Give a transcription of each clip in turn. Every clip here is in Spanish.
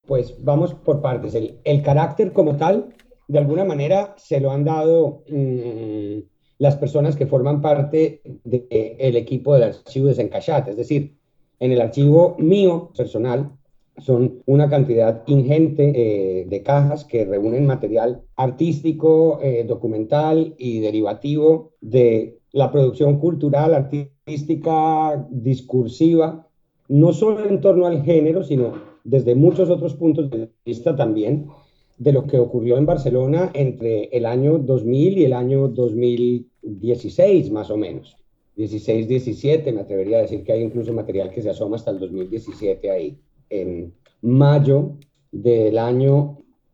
Pues vamos por partes. El carácter como tal, de alguna manera, se lo han dado las personas que forman parte del equipo del archivo de Sencashat. Es decir, en el archivo mío personal son una cantidad ingente de cajas que reúnen material artístico, documental y derivativo de la producción cultural, artística, discursiva, no solo en torno al género, sino desde muchos otros puntos de vista también, de lo que ocurrió en Barcelona entre el año 2000 y el año 2016, más o menos. 16, 17, me atrevería a decir que hay incluso material que se asoma hasta el 2017 ahí. En mayo del año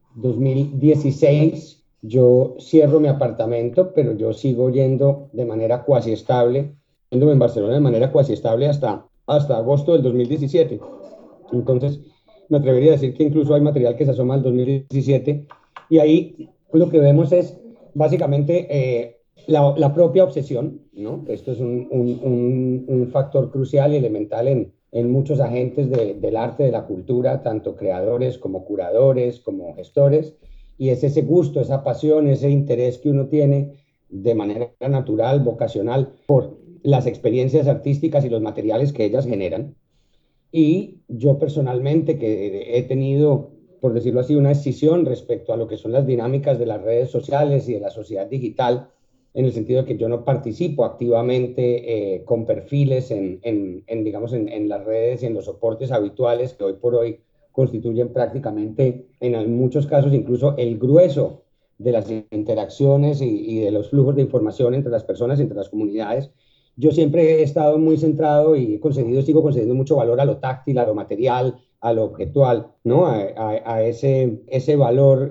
2016 yo cierro mi apartamento, pero yo sigo yendo de manera cuasi estable, yéndome en Barcelona de manera cuasi estable hasta agosto del 2017. Entonces, me atrevería a decir que incluso hay material que se asoma al 2017 y ahí lo que vemos es básicamente la propia obsesión, ¿no? Esto es un factor crucial y elemental en muchos agentes del arte, de la cultura, tanto creadores como curadores, como gestores, y es ese gusto, esa pasión, ese interés que uno tiene de manera natural, vocacional, por las experiencias artísticas y los materiales que ellas generan. Y yo personalmente, que he tenido, por decirlo así, una escisión respecto a lo que son las dinámicas de las redes sociales y de la sociedad digital, en el sentido de que yo no participo activamente con perfiles digamos, en las redes y en los soportes habituales que hoy por hoy constituyen prácticamente, en muchos casos, incluso el grueso de las interacciones y de los flujos de información entre las personas, entre las comunidades. Yo siempre he estado muy centrado y sigo concediendo mucho valor a lo táctil, a lo material, a lo objetual, ¿no? A ese valor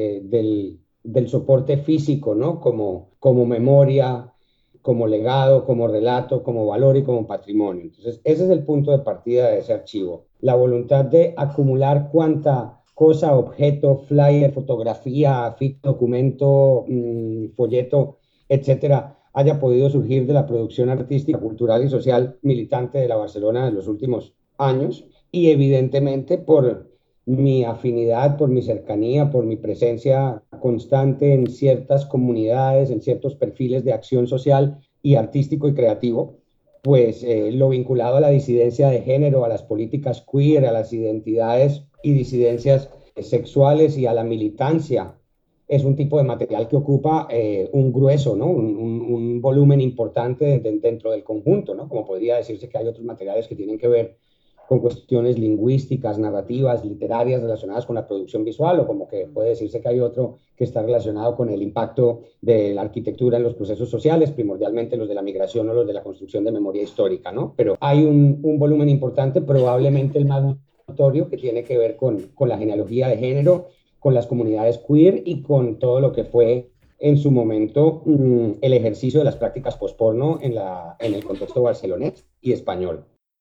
del soporte físico, ¿no? Como memoria, como legado, como relato, como valor y como patrimonio. Entonces, ese es el punto de partida de ese archivo. La voluntad de acumular cuanta cosa, objeto, flyer, fotografía, documento, folleto, etcétera, haya podido surgir de la producción artística, cultural y social militante de la Barcelona de los últimos años y evidentemente por mi afinidad, por mi cercanía, por mi presencia constante en ciertas comunidades, en ciertos perfiles de acción social y artístico y creativo, pues lo vinculado a la disidencia de género, a las políticas queer, a las identidades y disidencias sexuales y a la militancia es un tipo de material que ocupa un grueso, ¿no? Un volumen importante dentro del conjunto, ¿no? Como podría decirse que hay otros materiales que tienen que ver con cuestiones lingüísticas, narrativas, literarias relacionadas con la producción visual, o como que puede decirse que hay otro que está relacionado con el impacto de la arquitectura en los procesos sociales, primordialmente los de la migración o los de la construcción de memoria histórica, ¿no? Pero hay un volumen importante, probablemente el más notorio, que tiene que ver con la genealogía de género, con las comunidades queer y con todo lo que fue en su momento el ejercicio de las prácticas posporno en el contexto barcelonés y español.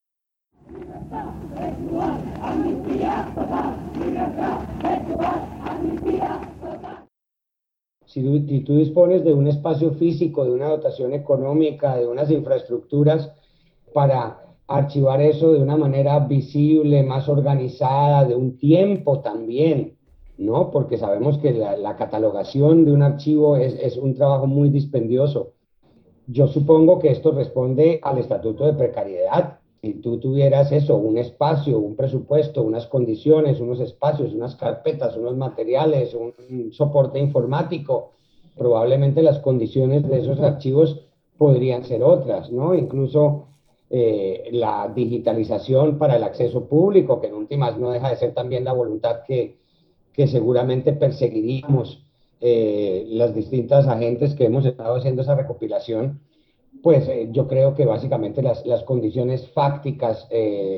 Si tú dispones de un espacio físico, de una dotación económica, de unas infraestructuras para archivar eso de una manera visible, más organizada, de un tiempo también, ¿no? Porque sabemos que la catalogación de un archivo es un trabajo muy dispendioso. Yo supongo que esto responde al estatuto de precariedad. Si tú tuvieras eso, un espacio, un presupuesto, unas condiciones, unos espacios, unas carpetas, unos materiales, un soporte informático, probablemente las condiciones de esos archivos podrían ser otras, ¿no? Incluso la digitalización para el acceso público, que en últimas no deja de ser también la voluntad que seguramente perseguiríamos las distintas agentes que hemos estado haciendo esa recopilación, pues yo creo que básicamente las condiciones fácticas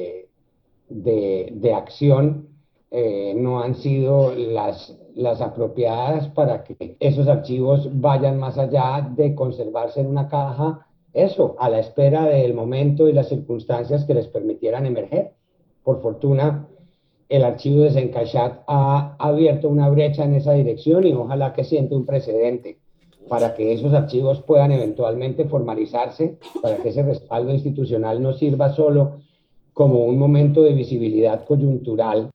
de acción no han sido las apropiadas para que esos archivos vayan más allá de conservarse en una caja, eso, a la espera del momento y las circunstancias que les permitieran emerger. Por fortuna, el archivo de Sencashat ha abierto una brecha en esa dirección y ojalá que siente un precedente para que esos archivos puedan eventualmente formalizarse, para que ese respaldo institucional no sirva solo como un momento de visibilidad coyuntural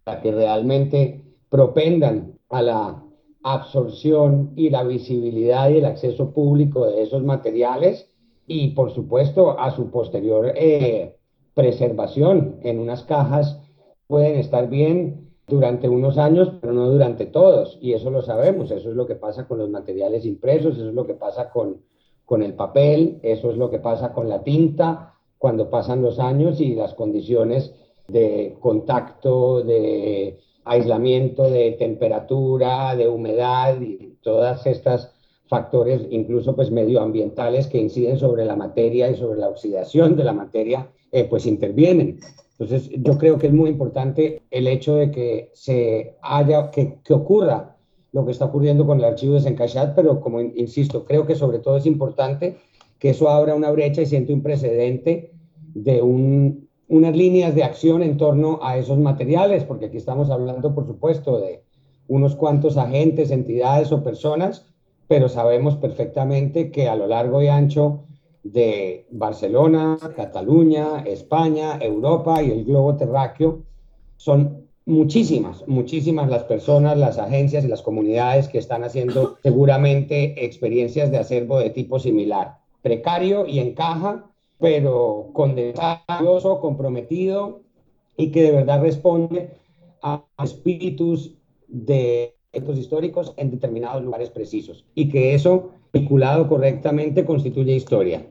para que realmente propendan a la absorción y la visibilidad y el acceso público de esos materiales y, por supuesto, a su posterior preservación en unas cajas pueden estar bien durante unos años, pero no durante todos. Y eso lo sabemos, eso es lo que pasa con los materiales impresos, eso es lo que pasa con el papel, eso es lo que pasa con la tinta cuando pasan los años y las condiciones de contacto, de aislamiento, de temperatura, de humedad y todas estas factores, incluso pues medioambientales que inciden sobre la materia y sobre la oxidación de la materia, pues intervienen. Entonces, yo creo que es muy importante el hecho de que que ocurra lo que está ocurriendo con el archivo de Sencachat, pero como insisto, creo que sobre todo es importante que eso abra una brecha y siente un precedente de unas líneas de acción en torno a esos materiales, porque aquí estamos hablando, por supuesto, de unos cuantos agentes, entidades o personas, pero sabemos perfectamente que a lo largo y ancho de Barcelona, Cataluña, España, Europa y el globo terráqueo, son muchísimas, muchísimas las personas, las agencias y las comunidades que están haciendo seguramente experiencias de acervo de tipo similar, precario y en caja, pero condensado, comprometido y que de verdad responde a espíritus de eventos históricos en determinados lugares precisos y que eso, vinculado correctamente, constituye historia.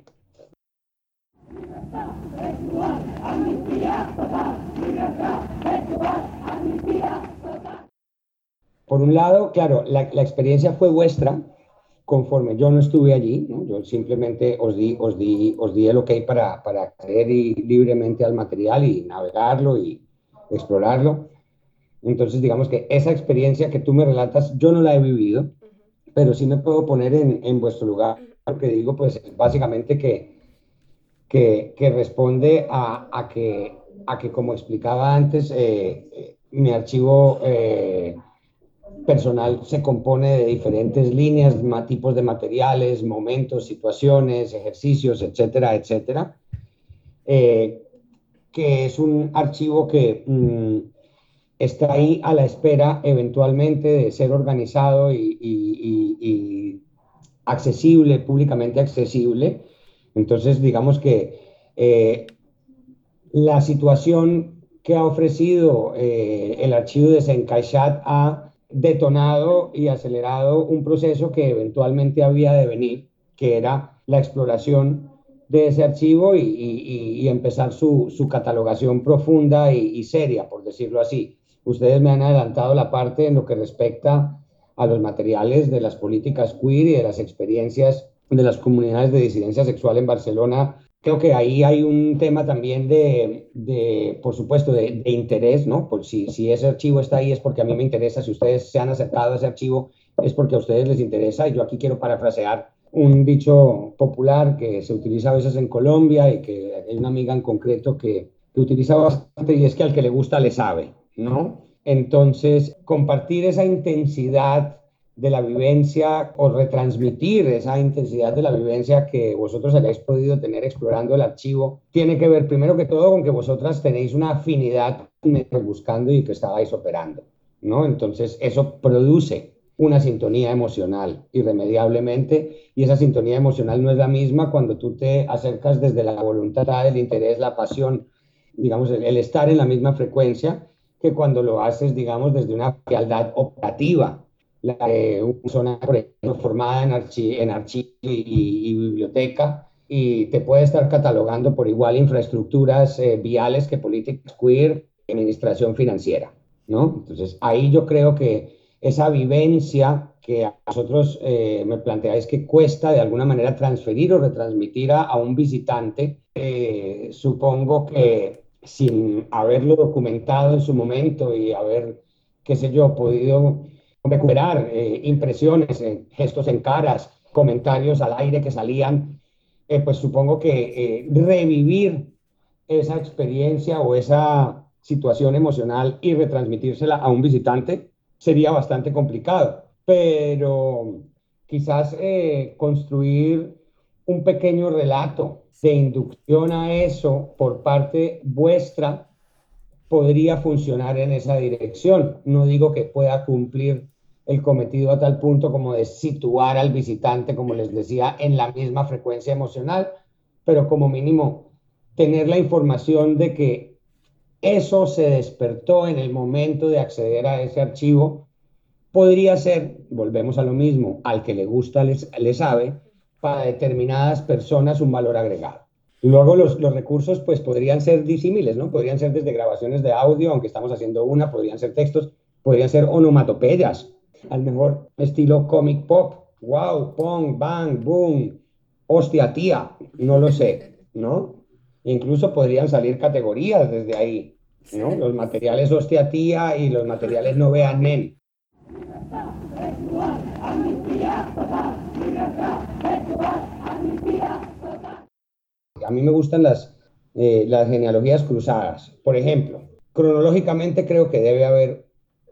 Por un lado, claro, la experiencia fue vuestra, conforme yo no estuve allí, ¿no? Yo simplemente os di el ok para acceder libremente al material y navegarlo y explorarlo. Entonces, digamos que esa experiencia que tú me relatas, yo no la he vivido, pero sí me puedo poner en vuestro lugar, porque digo, pues básicamente que responde a que, como explicaba antes, mi archivo personal se compone de diferentes líneas, tipos de materiales, momentos, situaciones, ejercicios, etcétera, etcétera, eh, que es un archivo que está ahí a la espera eventualmente de ser organizado y accesible, públicamente accesible. Entonces, digamos que la situación que ha ofrecido el archivo de Sencaixat ha detonado y acelerado un proceso que eventualmente había de venir, que era la exploración de ese archivo y empezar su catalogación profunda y seria, por decirlo así. Ustedes me han adelantado la parte en lo que respecta a los materiales de las políticas queer y de las experiencias de las comunidades de disidencia sexual en Barcelona. Creo que ahí hay un tema también por supuesto, de interés, ¿no? Por si ese archivo está ahí es porque a mí me interesa, si ustedes se han acercado a ese archivo es porque a ustedes les interesa y yo aquí quiero parafrasear un dicho popular que se utiliza a veces en Colombia y que hay una amiga en concreto que utiliza bastante y es que al que le gusta le sabe, ¿no? Entonces, compartir esa intensidad de la vivencia o retransmitir esa intensidad de la vivencia que vosotros hayáis podido tener explorando el archivo, tiene que ver primero que todo con que vosotras tenéis una afinidad buscando y que estabais operando, ¿no? Entonces eso produce una sintonía emocional irremediablemente y esa sintonía emocional no es la misma cuando tú te acercas desde la voluntad, el interés, la pasión, digamos, el estar en la misma frecuencia que cuando lo haces, digamos, desde una frialdad operativa una persona, por ejemplo, formada en archivo y biblioteca y te puede estar catalogando por igual infraestructuras viales que políticas queer y administración financiera, ¿no? Entonces, ahí yo creo que esa vivencia que a vosotros me planteáis que cuesta de alguna manera transferir o retransmitir a un visitante, supongo que sin haberlo documentado en su momento y haber, qué sé yo, podido recuperar impresiones, gestos en caras, comentarios al aire que salían, pues supongo que revivir esa experiencia o esa situación emocional y retransmitírsela a un visitante sería bastante complicado, pero quizás construir un pequeño relato de inducción a eso por parte vuestra podría funcionar en esa dirección. No digo que pueda cumplir el cometido a tal punto como de situar al visitante, como les decía, en la misma frecuencia emocional, pero como mínimo tener la información de que eso se despertó en el momento de acceder a ese archivo. Podría ser, volvemos a lo mismo, al que le gusta le sabe, para determinadas personas un valor agregado. Luego los recursos pues podrían ser disímiles, ¿no? Podrían ser desde grabaciones de audio, aunque estamos haciendo una, podrían ser textos, podrían ser onomatopeyas, al mejor estilo comic pop, wow, pong, bang, boom, hostia tía, no lo sé, ¿no? Incluso podrían salir categorías desde ahí, ¿no? Los materiales hostia tía y los materiales no vean men. A mí me gustan las genealogías cruzadas. Por ejemplo, cronológicamente creo que debe haber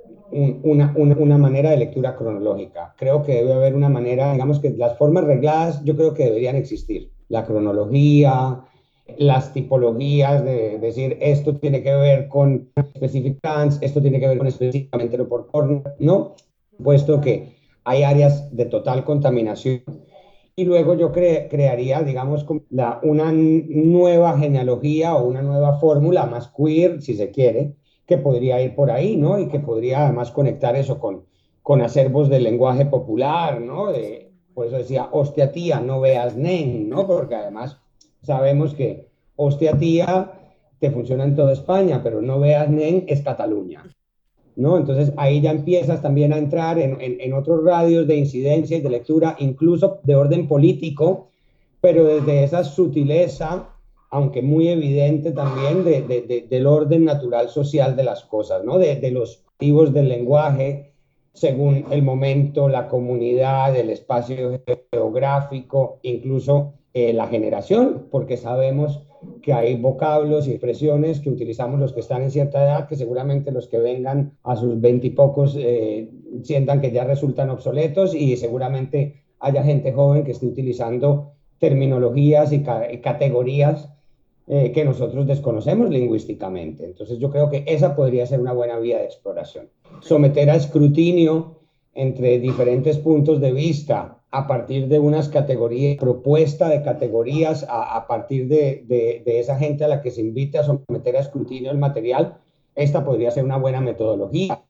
una manera de lectura cronológica. Creo que debe haber una manera, digamos que las formas regladas yo creo que deberían existir. La cronología, las tipologías de decir esto tiene que ver con specific trans, esto tiene que ver con específicamente lo por porno, ¿no? Puesto que hay áreas de total contaminación y luego yo crearía, digamos, una nueva genealogía o una nueva fórmula más queer, si se quiere, que podría ir por ahí, ¿no? Y que podría además conectar eso con acervos del lenguaje popular, ¿no? Por eso decía, hostia tía, no veas nen, ¿no? Porque además sabemos que hostia tía te funciona en toda España, pero no veas nen es Cataluña. ¿No? Entonces ahí ya empiezas también a entrar en otros radios de incidencia y de lectura, incluso de orden político, pero desde esa sutileza, aunque muy evidente también, del orden natural social de las cosas, ¿no? De los motivos del lenguaje, según el momento, la comunidad, el espacio geográfico, incluso la generación, porque sabemos que hay vocablos y expresiones que utilizamos los que están en cierta edad, que seguramente los que vengan a sus veintipocos sientan que ya resultan obsoletos y seguramente haya gente joven que esté utilizando terminologías y categorías que nosotros desconocemos lingüísticamente. Entonces yo creo que esa podría ser una buena vía de exploración. Someter a escrutinio entre diferentes puntos de vista a partir de unas categorías, propuesta de categorías a partir de esa gente a la que se invita a someter a escrutinio el material, esta podría ser una buena metodología.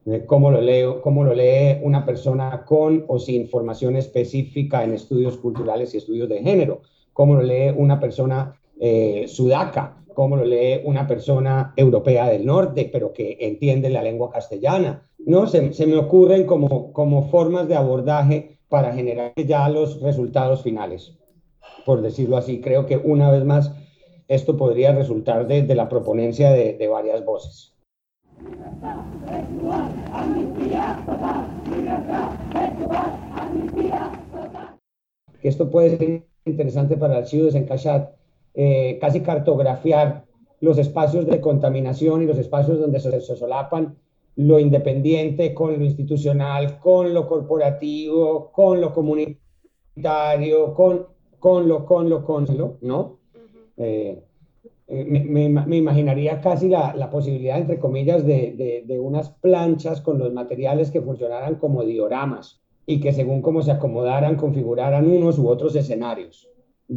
Cómo lo lee una persona con o sin formación específica en estudios culturales y estudios de género, cómo lo lee una persona sudaca, cómo lo lee una persona europea del norte, pero que entiende la lengua castellana, ¿no? Se me ocurren como formas de abordaje para generar ya los resultados finales, por decirlo así. Creo que una vez más esto podría resultar de la proponencia de varias voces. Esto puede ser interesante para el archivo de Sencashat, casi cartografiar los espacios de contaminación y los espacios donde se solapan lo independiente con lo institucional, con lo corporativo, con lo comunitario, con lo, ¿no? Eh, me imaginaría casi la posibilidad, entre comillas, de unas planchas con los materiales que funcionaran como dioramas y que según cómo se acomodaran, configuraran unos u otros escenarios.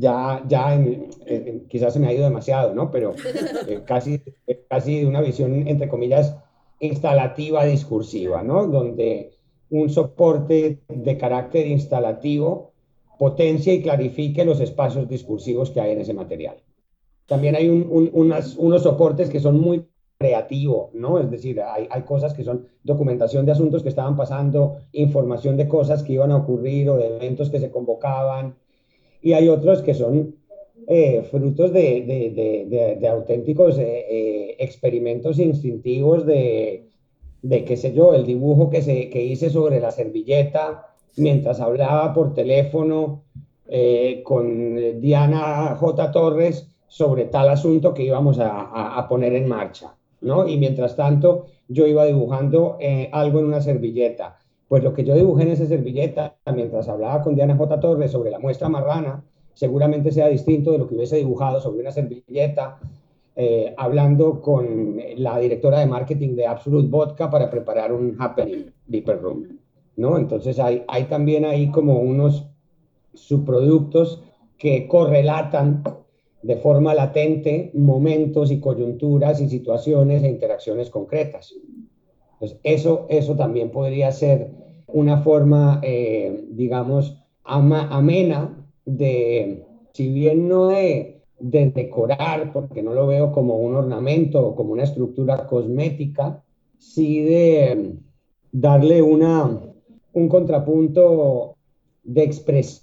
Quizás se me ha ido demasiado, ¿no? Pero casi una visión, entre comillas, instalativa discursiva, ¿no? Donde un soporte de carácter instalativo potencia y clarifique los espacios discursivos que hay en ese material. También hay unos soportes que son muy creativos, ¿no? Es decir, hay cosas que son documentación de asuntos que estaban pasando, información de cosas que iban a ocurrir o de eventos que se convocaban, y hay otros que son frutos de auténticos experimentos instintivos qué sé yo, el dibujo que hice sobre la servilleta mientras hablaba por teléfono con Diana J. Torres sobre tal asunto que íbamos a poner en marcha, ¿no? Y mientras tanto yo iba dibujando algo en una servilleta. Pues lo que yo dibujé en esa servilleta mientras hablaba con Diana J. Torres sobre la muestra marrana seguramente sea distinto de lo que hubiese dibujado sobre una servilleta hablando con la directora de marketing de Absolut Vodka para preparar un happening Viper Room, ¿no? Entonces hay también ahí como unos subproductos que correlatan de forma latente momentos y coyunturas y situaciones e interacciones concretas. Entonces, eso también podría ser una forma, digamos, amena de, si bien no de decorar, porque no lo veo como un ornamento o como una estructura cosmética, sí de darle un contrapunto de expresión.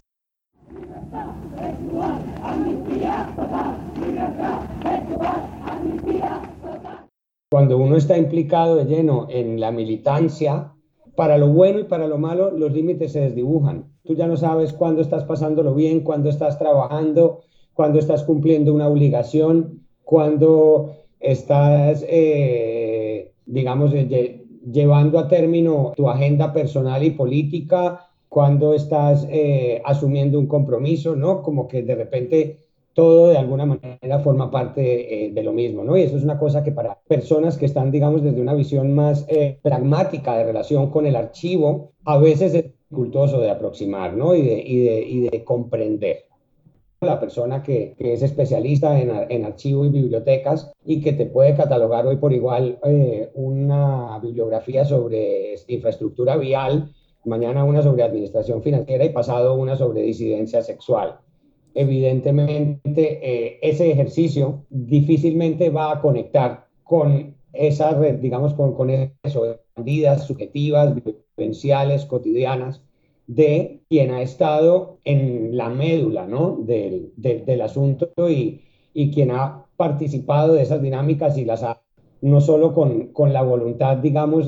Cuando uno está implicado de lleno en la militancia, para lo bueno y para lo malo, los límites se desdibujan. Tú ya no sabes cuándo estás pasándolo bien, cuándo estás trabajando, cuándo estás cumpliendo una obligación, cuándo estás, digamos, llevando a término tu agenda personal y política, cuándo estás asumiendo un compromiso, ¿no? Como que de repente todo de alguna manera forma parte de lo mismo, ¿no? Y eso es una cosa que para personas que están, digamos, desde una visión más pragmática de relación con el archivo, a veces es dificultoso de aproximar, ¿no? Y de comprender. La persona que es especialista en archivo y bibliotecas y que te puede catalogar hoy por igual una bibliografía sobre infraestructura vial, mañana una sobre administración financiera y pasado una sobre disidencia sexual. Evidentemente, ese ejercicio difícilmente va a conectar con esa red, digamos, con eso, medidas subjetivas, vivenciales, cotidianas, de quien ha estado en la médula, ¿no? del asunto y quien ha participado de esas dinámicas y las ha, no solo con la voluntad, digamos,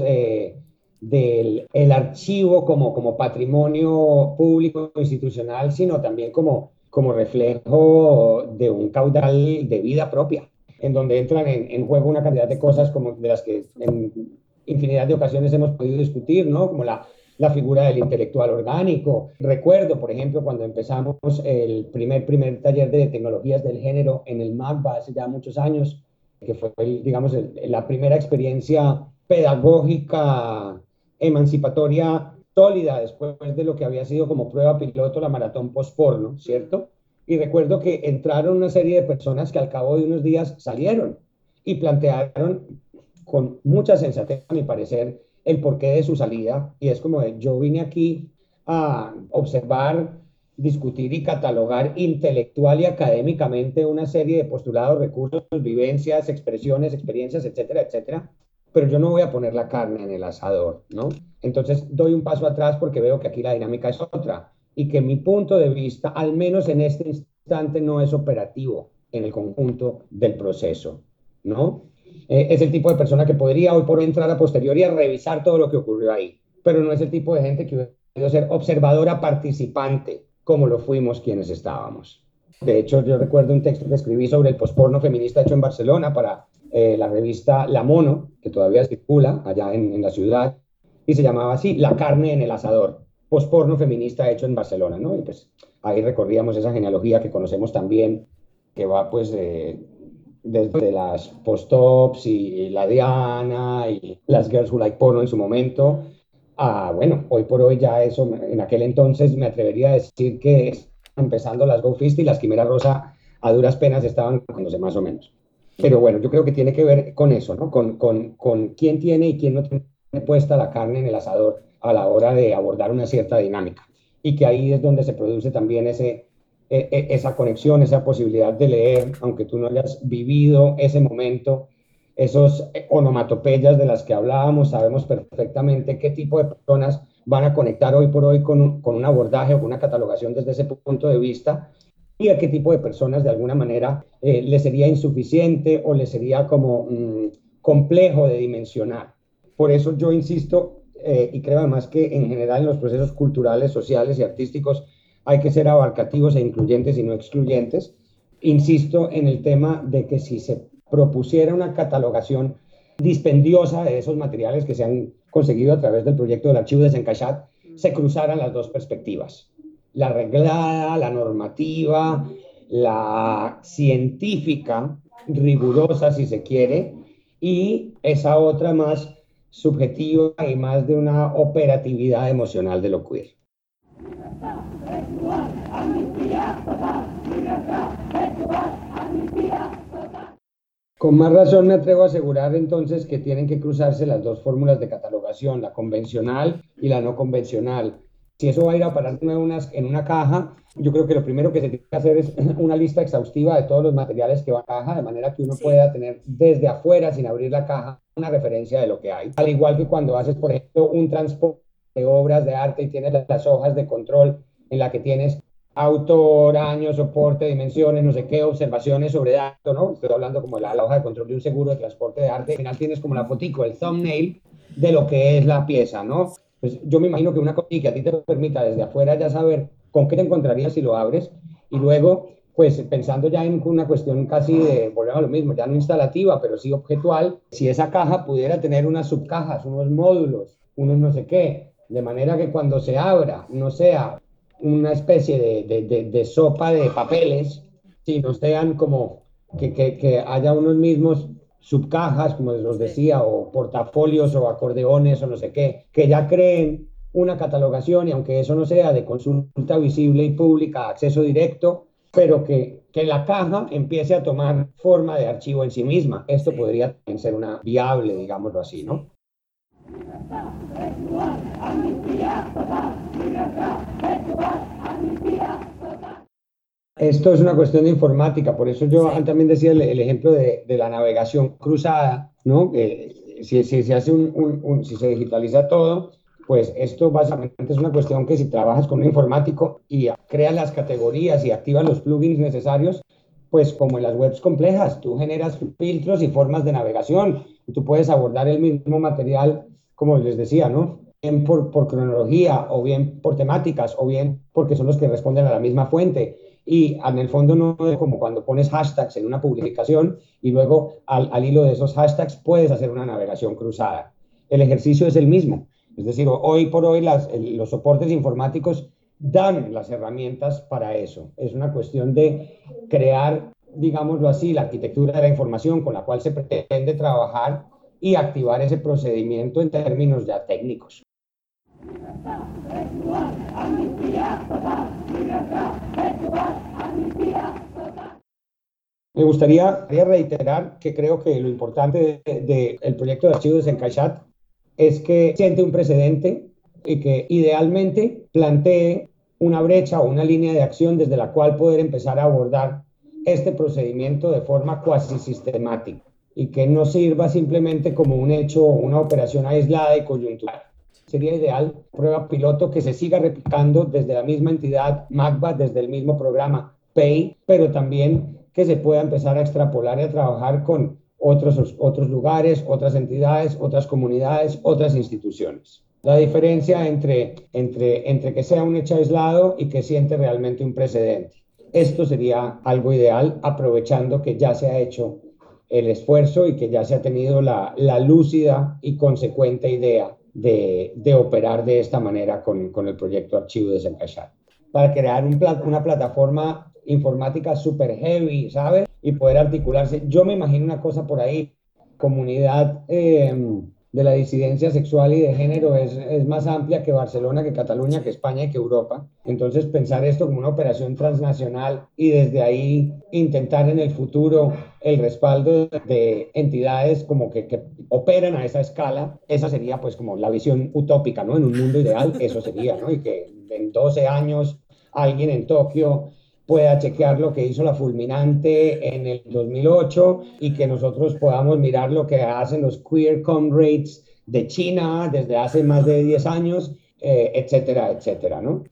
del el archivo como patrimonio público institucional, sino también como reflejo de un caudal de vida propia, en donde entran en juego una cantidad de cosas como de las que en infinidad de ocasiones hemos podido discutir, ¿no? Como la figura del intelectual orgánico. Recuerdo, por ejemplo, cuando empezamos el primer taller de tecnologías del género en el MACBA hace ya muchos años, que fue, digamos, la primera experiencia pedagógica emancipatoria sólida después de lo que había sido como prueba piloto la maratón post-porno, ¿cierto? Y recuerdo que entraron una serie de personas que al cabo de unos días salieron y plantearon con mucha sensatez, a mi parecer, el porqué de su salida. Y es como de, yo vine aquí a observar, discutir y catalogar intelectual y académicamente una serie de postulados, recursos, vivencias, expresiones, experiencias, etcétera, etcétera, pero yo no voy a poner la carne en el asador, ¿no? Entonces doy un paso atrás porque veo que aquí la dinámica es otra y que mi punto de vista, al menos en este instante, no es operativo en el conjunto del proceso, ¿no? Es el tipo de persona que podría hoy por hoy entrar a posteriori a revisar todo lo que ocurrió ahí, pero no es el tipo de gente que puede ser observadora participante, como lo fuimos quienes estábamos. De hecho, yo recuerdo un texto que escribí sobre el posporno feminista hecho en Barcelona para la revista La Mono, que todavía circula allá en la ciudad, y se llamaba así, La carne en el asador, posporno feminista hecho en Barcelona, ¿no? Y pues ahí recorríamos esa genealogía que conocemos también, que va pues desde las post-ops y la Diana y las Girls Who Like Porno en su momento, a, bueno, hoy por hoy ya eso, en aquel entonces me atrevería a decir que empezando las Go Fist y las Quimera Rosa a duras penas estaban cogiéndose más o menos. Pero bueno, yo creo que tiene que ver con eso, ¿no? Con quién tiene y quién no tiene puesta la carne en el asador a la hora de abordar una cierta dinámica. Y que ahí es donde se produce también esa conexión, esa posibilidad de leer, aunque tú no hayas vivido ese momento, esos onomatopeyas de las que hablábamos, sabemos perfectamente qué tipo de personas van a conectar hoy por hoy con un abordaje o con una catalogación desde ese punto de vista y a qué tipo de personas de alguna manera le sería insuficiente o le sería como complejo de dimensionar. Por eso yo insisto y creo además que en general en los procesos culturales, sociales y artísticos hay que ser abarcativos e incluyentes y no excluyentes. Insisto en el tema de que si se propusiera una catalogación dispendiosa de esos materiales que se han conseguido a través del proyecto del archivo de Desencaixat, se cruzaran las dos perspectivas, la reglada, la normativa, la científica, rigurosa, si se quiere, y esa otra más subjetiva y más de una operatividad emocional de lo queer. Con más razón me atrevo a asegurar entonces que tienen que cruzarse las dos fórmulas de catalogación, la convencional y la no convencional. Si eso va a ir a parar en una caja, yo creo que lo primero que se tiene que hacer es una lista exhaustiva de todos los materiales que van a la caja, de manera que uno Sí, pueda tener desde afuera, sin abrir la caja, una referencia de lo que hay. Al igual que cuando haces, por ejemplo, un transporte de obras de arte y tienes las hojas de control en la que tienes autor, año, soporte, dimensiones, no sé qué, observaciones sobre datos, ¿no? Estoy hablando como la hoja de control de un seguro de transporte de arte. Al final tienes como la fotico, el thumbnail de lo que es la pieza, ¿no? Pues yo me imagino que una cosa que a ti te permita desde afuera ya saber con qué te encontrarías si lo abres y luego, pues pensando ya en una cuestión casi de, volvemos a lo mismo, ya no instalativa, pero sí objetual, si esa caja pudiera tener unas subcajas, unos módulos, unos no sé qué, de manera que cuando se abra no sea una especie de sopa de papeles, sino sean como que haya unos mismos subcajas, como os sí, decía, o portafolios o acordeones o no sé qué, que ya creen una catalogación y aunque eso no sea de consulta visible y pública, acceso directo, pero que la caja empiece a tomar forma de archivo en sí misma. Esto sí, podría también ser una viable, digámoslo así, sí. ¿no? Esto es una cuestión de informática, por eso yo Sí, también decía el ejemplo de la navegación cruzada, ¿no? Si se hace si se digitaliza todo, pues esto básicamente es una cuestión que si trabajas con un informático y creas las categorías y activas los plugins necesarios, pues como en las webs complejas, tú generas filtros y formas de navegación, y tú puedes abordar el mismo material, como les decía, ¿no? Bien por cronología, o bien por temáticas, o bien porque son los que responden a la misma fuente y en el fondo no es como cuando pones hashtags en una publicación y luego al hilo de esos hashtags puedes hacer una navegación cruzada. El ejercicio es el mismo. Es decir, hoy por hoy los soportes informáticos dan las herramientas para eso. Es una cuestión de crear, digámoslo así, la arquitectura de la información con la cual se pretende trabajar y activar ese procedimiento en términos ya técnicos. Me gustaría reiterar que creo que lo importante del proyecto de archivos de Encaixat es que siente un precedente y que idealmente plantee una brecha o una línea de acción desde la cual poder empezar a abordar este procedimiento de forma cuasi sistemática y que no sirva simplemente como un hecho o una operación aislada y coyuntural. Sería ideal prueba piloto que se siga replicando desde la misma entidad MACBA, desde el mismo programa PAY, pero también que se pueda empezar a extrapolar y a trabajar con otros lugares, otras entidades, otras comunidades, otras instituciones. La diferencia entre que sea un hecho aislado y que siente realmente un precedente. Esto sí. sería algo ideal, aprovechando que ya se ha hecho el esfuerzo y que ya se ha tenido la lúcida y consecuente idea de operar de esta manera con el proyecto Archivo Desencaixado, para crear una plataforma informática super heavy, ¿sabes? Y poder articularse. Yo me imagino una cosa por ahí, comunidad de la disidencia sexual y de género es más amplia que Barcelona, que Cataluña, que Sí, España y que Europa. Entonces, pensar esto como una operación transnacional y desde ahí intentar en el futuro el respaldo de entidades como que operan a esa escala, esa sería pues como la visión utópica, ¿no? En un mundo ideal, eso sería, ¿no? Y que en 12 años alguien en Tokio pueda chequear lo que hizo la fulminante en el 2008 y que nosotros podamos mirar lo que hacen los queer comrades de China desde hace más de 10 años, etcétera, etcétera, ¿no?